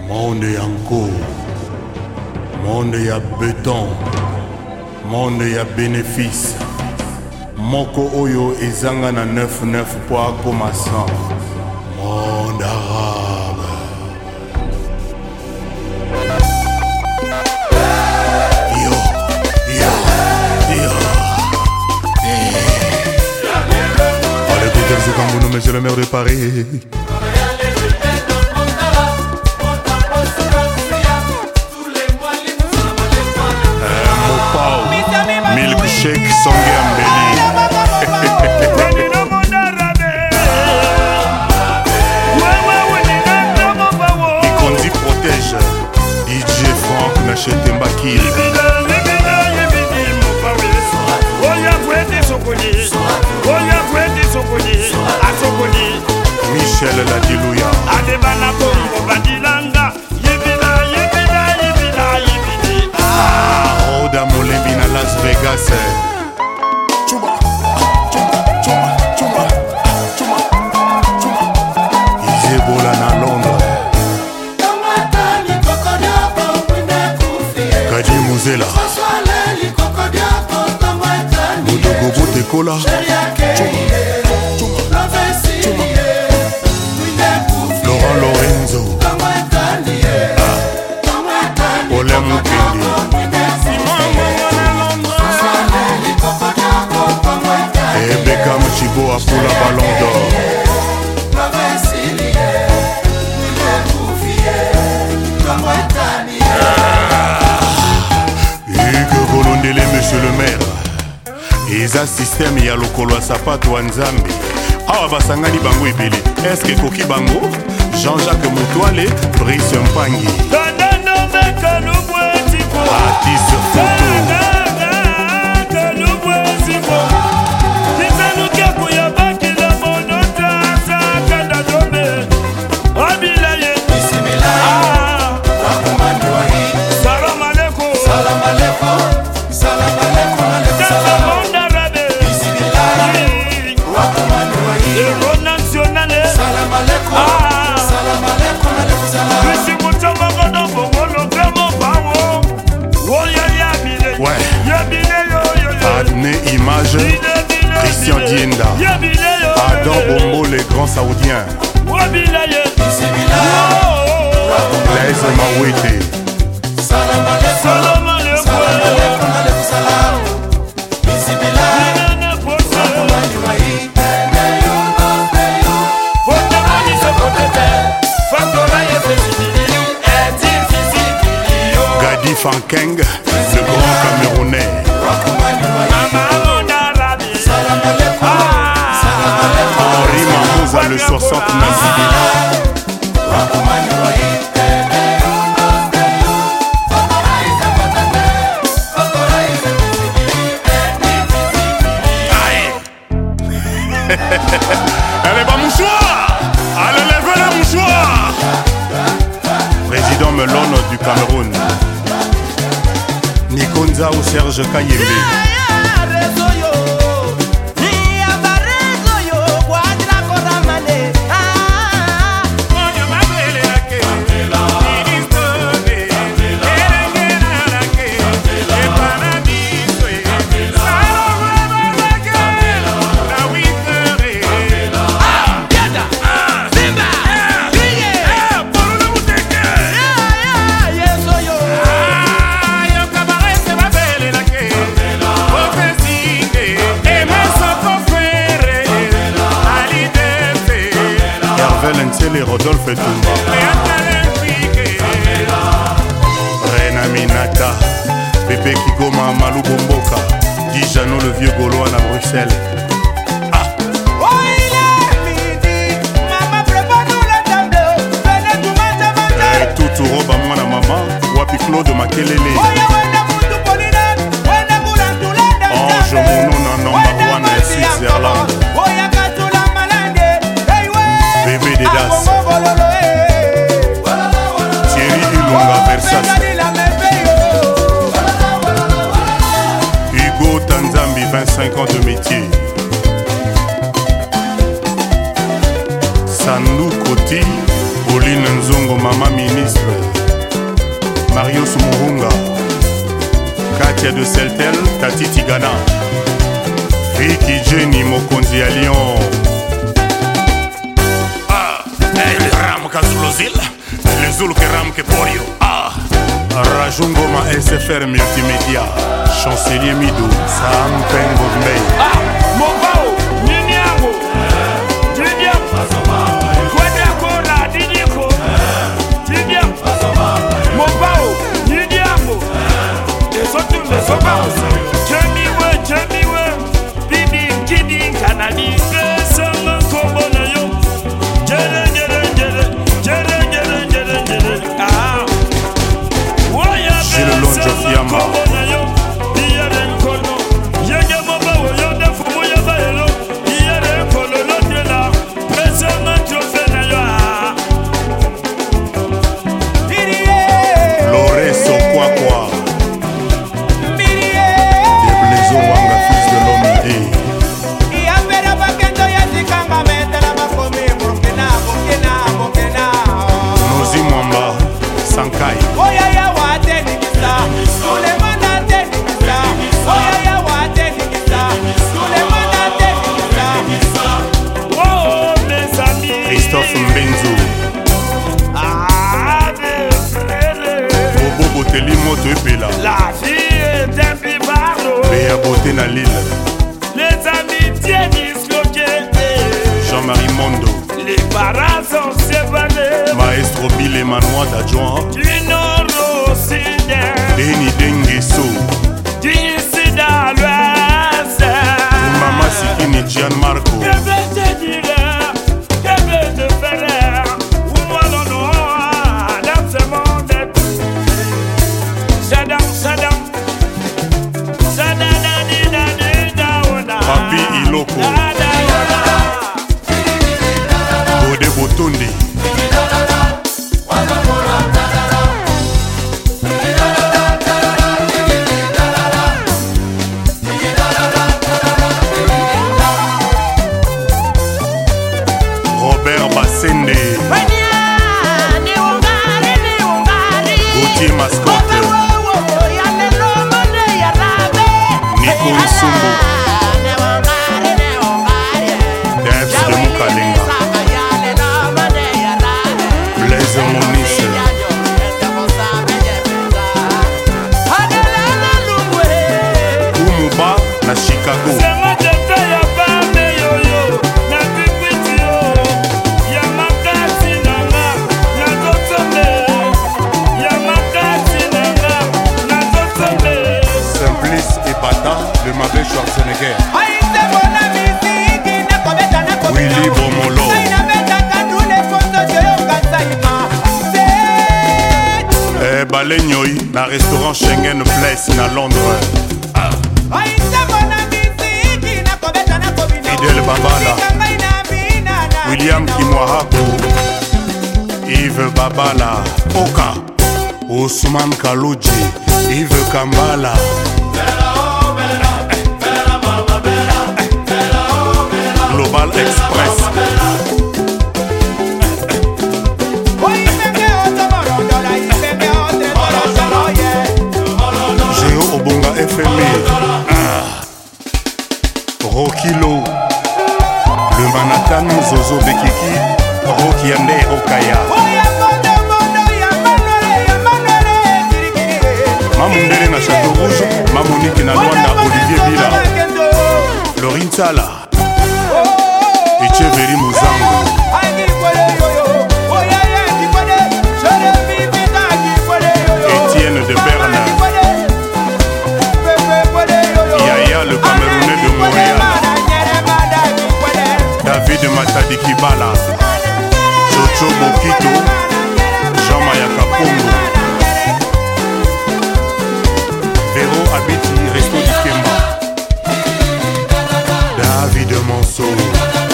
Monde ya nko, monde ya béton, monde ya bénéfice. Moko oyo ezanga na 9-9 po akoma 100. Monde arabe. Yo, yo, yo. Allez, Goudel Zoukambounou, monsieur le maire de Paris. Milkshake Songe Ambeli. Ikondi protège DJ Franck Nachete Mbakil. Michel Ladilouya. Roda Molembi na Las Vegas. Izebola na Londres. Kadi Muzela Modogo Botekola. Laurent Lorenzo Ole Mukendi. Beckham Chiboa pour la ballon d'or. Hugues Bolondele, monsieur le maire. Eza système ya lokolo sapato wa Nzambe. Awa basangani bango ebele. Est-ce que Koki Bango, Jean-Jacques Moutouale, Brice Mpangi. Artiste photo. Image, Christian Dienda, Adam Bombo, les grands saoudiens, Blaise Mawete, Gadi Fankeng, le grand Camerounais. Henri Mamouza, le 69. Allez, bah mouchoir. Allez, levez le mouchoir. Président Melon du Cameroun. Nikonza ou Serge Kayembe. Et Rodolphe Toumba, Reina Minata, Bébé Kigoma, Malou Bomboka, Dijano le vieux Gaulois à Bruxelles. Tout robe à moi, maman, Wapi Claude Makelele. Ange Mono, number one, Switzerland. Bébé Dedas, Thierry Ilunga Versace, Hugo Tanzambi, 25 ans de métier. Marius Murunga, Katia de Seltel, Tati Tigana, Vicky Jenny Mokonzi à Lyon. Ah, le ram Kazulozil, le Zulu que ram que Porio. Ah, Rajungoma SFR Multimédia, Chancelier Midou, Sam Pengo Mbey. Ah, Mobao, Niniango, Didiam, Kwadakora, Didiko, Didiam, Mobao, Niniango, et surtout les Sobao, Jamiwe, Bibi, Kidi, Kanani, Sama Kobonayo, Jere, ah, J'ai le long de Fiamma. Christophe Mbenzo, Bobo Boteli Moto Epela, la vie est un bibardo. Béa Beauté na Lille, Les amitiés disloquées, Jean-Marie Mondo, les parents sont séparés. Maestro Bill Emmanuel d'adjoint, Du nord au sud, Denis Denguesso, du sud à l'ouest. Mama Sikini Gianmarco, Que vais te dire, que vais te faire, ou moi non, dans ce monde. Papi Iloko, Bode Botondi, Robert Bassende, Gauthier Mascotte, Nico Nsumbu, Debs de Mukalenga, Blaise Monisse, Kumuba na Chicago, Simplice et Bata de Mabé Schwarzenegger, Willy Bomolo, Balenyoi na restaurant Schengen Place na Londres, Fidel Babala, William Kimwahaku, Yves Babala, Oka, Ousmane Kalouji, Yves Kambala, Global Express, Géo Obonga FMI, Rokilo, le Manhattan Zozo Bekiki, Roki Yande Okaya, Mamundele na Château Rouge, Mamoniki na Luanda, Olivier Bila, Lorine Sala, Echeveri Muzango, Etienne de Berne, Yaya le Camerounais de Montréal, David Matadi Kibala, Chocho Bokito, Jean-Maya Kapongo, Véro Abiti, Resto du Kemba, David Monceau.